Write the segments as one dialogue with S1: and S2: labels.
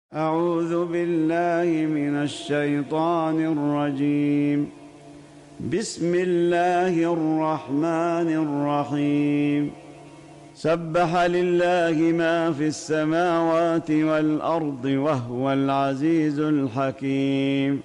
S1: أعوذ بالله من الشيطان الرجيم. بسم الله الرحمن الرحيم. سبح لله ما في السماوات والأرض وهو العزيز الحكيم.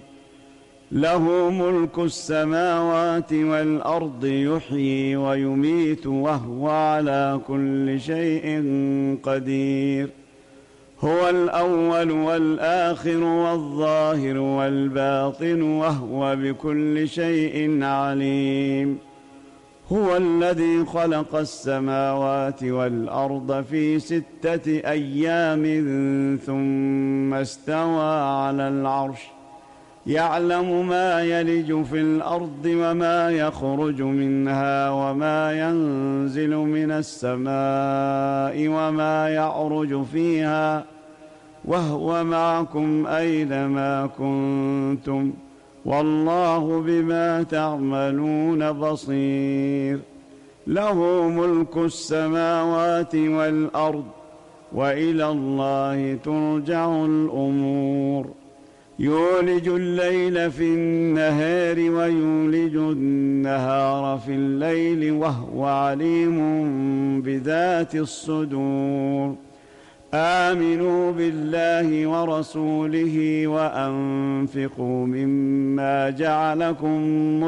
S1: له ملك السماوات والأرض يحيي ويميت وهو على كل شيء قدير. هو الأول والآخر والظاهر والباطن وهو بكل شيء عليم. هو الذي خلق السماوات والأرض في 6 أيام ثم استوى على العرش يعلم ما يلج في الأرض وما يخرج منها وما ينزل من السماء وما يعرج فيها وهو معكم أينما كنتم والله بما تعملون بصير. له ملك السماوات والأرض وإلى الله ترجع الأمور. يولج الليل في النهار ويولج النهار في الليل وهو عليم بذات الصدور. آمنوا بالله ورسوله وأنفقوا مما جعلكم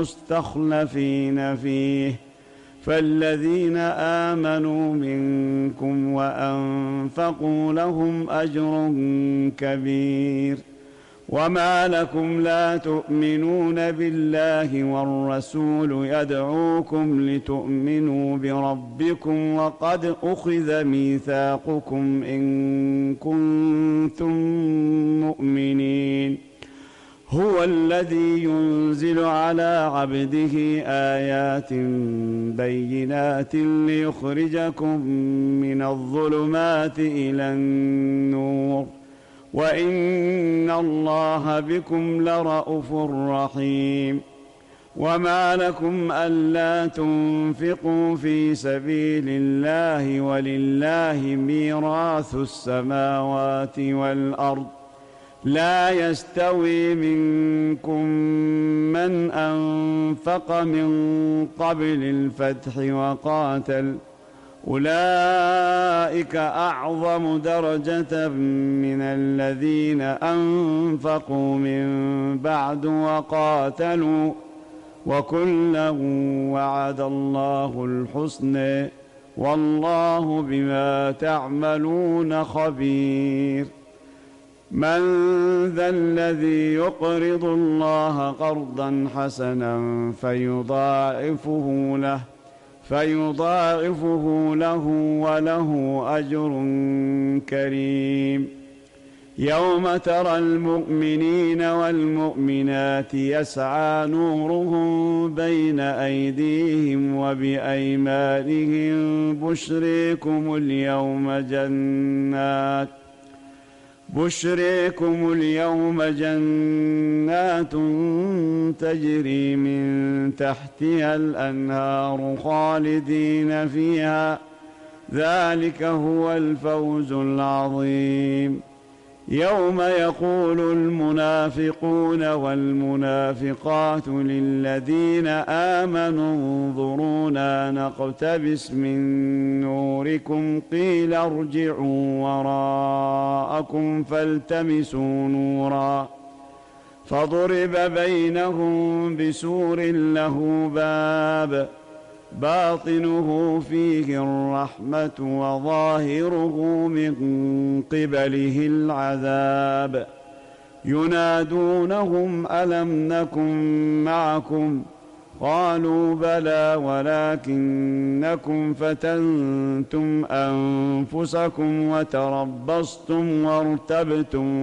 S1: مستخلفين فيه فالذين آمنوا منكم وأنفقوا لهم أجر كبير. وما لكم لا تؤمنون بالله والرسول يدعوكم لتؤمنوا بربكم وقد أخذ ميثاقكم إن كنتم مؤمنين. هو الذي ينزل على عبده آيات بينات ليخرجكم من الظلمات إلى النور وإن الله بكم لرءوف رحيم. وما لكم ألا تنفقوا في سبيل الله ولله ميراث السماوات والأرض لا يستوي منكم من أنفق من قبل الفتح وقاتل أولئك أعظم درجة من الذين أنفقوا من بعد وقاتلوا وكلا وعد الله الحسنى والله بما تعملون خبير. من ذا الذي يقرض الله قرضا حسنا فيضاعفه له وله أجر كريم. يوم ترى المؤمنين والمؤمنات يسعى نورهم بين أيديهم وبأيمانهم بشريكم اليوم جنات تجري من تحتها الأنهار خالدين فيها ذلك هو الفوز العظيم. يوم يقول المنافقون والمنافقات للذين آمنوا انظرونا نقتبس من نوركم قيل ارجعوا وراءكم فالتمسوا نورا فضرب بينهم بسور له باب باطنه فيه الرحمة وظاهره من قبله العذاب. ينادونهم ألم نكن معكم قالوا بلى ولكنكم فتنتم أنفسكم وتربصتم وارتبتم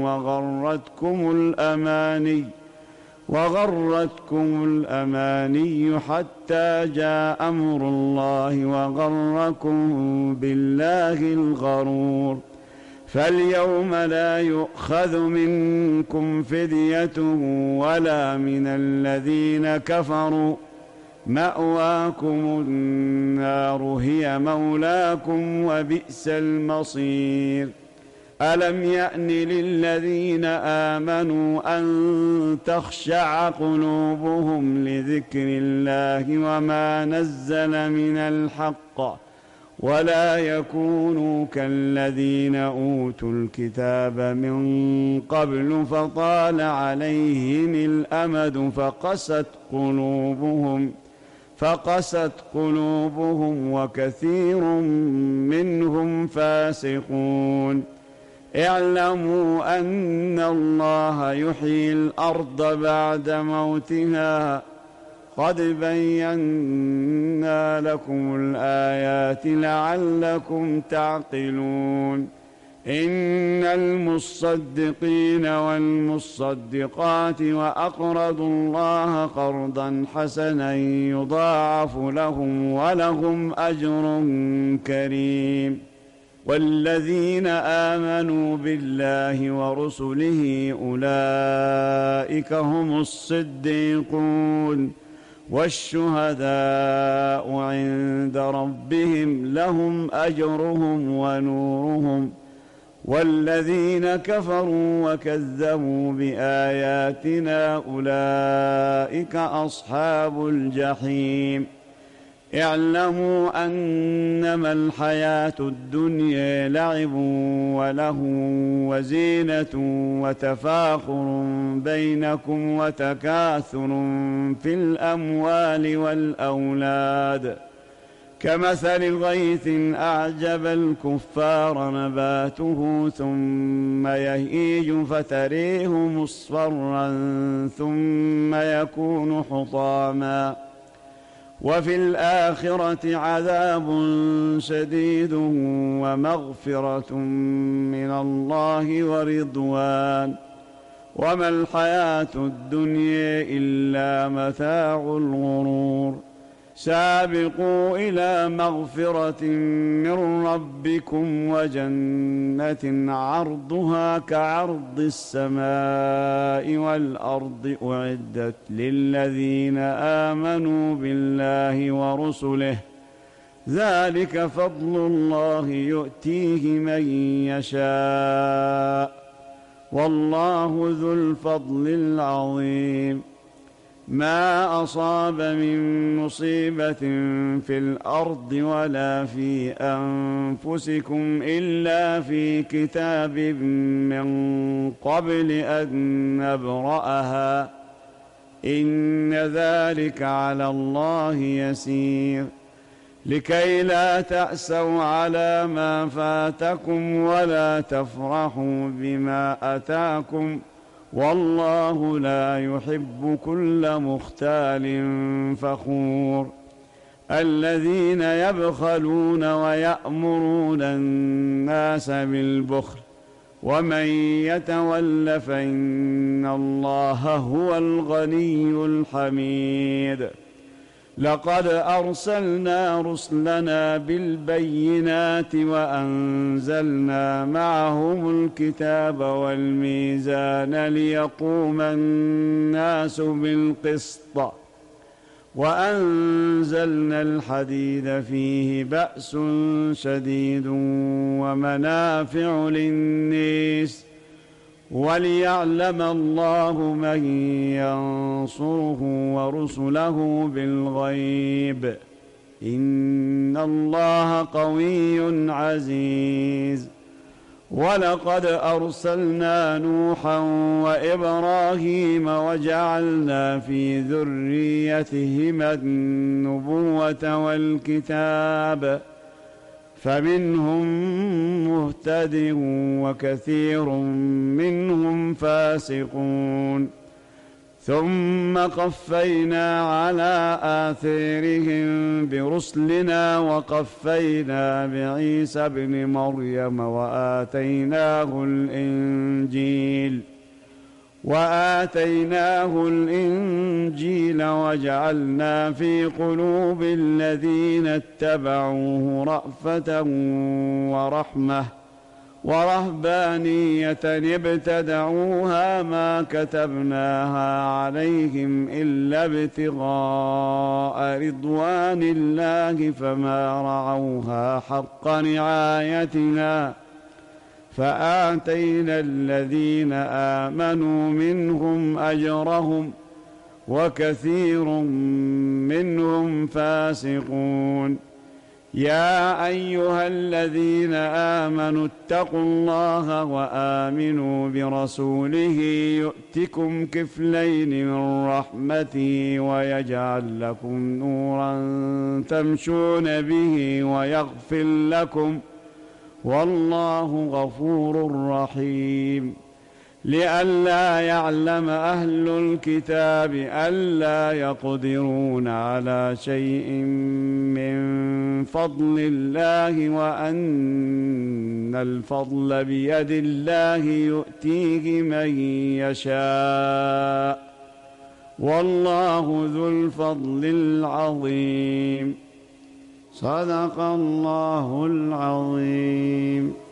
S1: وغرتكم الأماني حتى جاء أمر الله وغركم بالله الغرور. فاليوم لا يؤخذ منكم فدية ولا من الذين كفروا مأواكم النار هي مولاكم وبئس المصير. ألم يأن للذين آمنوا أن تخشع قلوبهم لذكر الله وما نزل من الحق ولا يكونوا كالذين أوتوا الكتاب من قبل فطال عليهم الأمد فقست قلوبهم وكثير منهم فاسقون. اعلموا أن الله يحيي الأرض بعد موتها قد بينا لكم الآيات لعلكم تعقلون. إن المصدقين والمصدقات وأقرضوا الله قرضا حسنا يضاعف لهم ولهم أجر كريم. والذين آمنوا بالله ورسله أولئك هم الصديقون والشهداء عند ربهم لهم أجرهم ونورهم. والذين كفروا وكذبوا بآياتنا أولئك أصحاب الجحيم. اعلموا أنما الحياة الدنيا لعب ولهو وزينة وتفاخر بينكم وتكاثر في الأموال والأولاد كمثل غيث أعجب الكفار نباته ثم يهيج فتريه مصفرا ثم يكون حطاما وفي الآخرة عذاب شديد ومغفرة من الله ورضوان وما الحياة الدنيا إلا متاع الغرور. سابقوا إلى مغفرة من ربكم وجنة عرضها كعرض السماء والأرض أعدت للذين آمنوا بالله ورسله ذلك فضل الله يؤتيه من يشاء والله ذو الفضل العظيم. ما أصاب من مصيبة في الأرض ولا في أنفسكم إلا في كتاب من قبل أن نبرأها إن ذلك على الله يسير. لكي لا تأسوا على ما فاتكم ولا تفرحوا بما أتاكم والله لا يحب كل مختال فخور. الذين يبخلون ويأمرون الناس بالبخل ومن يتول فإن الله هو الغني الحميد. لقد أرسلنا رسلنا بالبينات وأنزلنا معهم الكتاب والميزان ليقوم الناس بالقسط وأنزلنا الحديد فيه بأس شديد ومنافع للناس وليعلم الله من ينصره ورسله بالغيب إن الله قوي عزيز. ولقد أرسلنا نوحا وإبراهيم وجعلنا في ذريتهما النبوة والكتاب فمنهم مهتد وكثير منهم فاسقون. ثم قفينا على آثارهم برسلنا وقفينا بعيسى ابن مريم وآتيناه الإنجيل وجعلنا في قلوب الذين اتبعوه رأفة ورحمة ورهبانية ابتدعوها ما كتبناها عليهم إلا ابتغاء رضوان الله فما رعوها حق رعايتها فآتينا الذين آمنوا منهم أجرهم وكثير منهم فاسقون. يا أيها الذين آمنوا اتقوا الله وآمنوا برسوله يؤتكم كفلين من رحمته ويجعل لكم نورا تمشون به ويغفر لكم والله غفور رحيم. لئلا يعلم أهل الكتاب ألا يقدرون على شيء من فضل الله وأن الفضل بيد الله يؤتيه من يشاء والله ذو الفضل العظيم. صدق الله العظيم.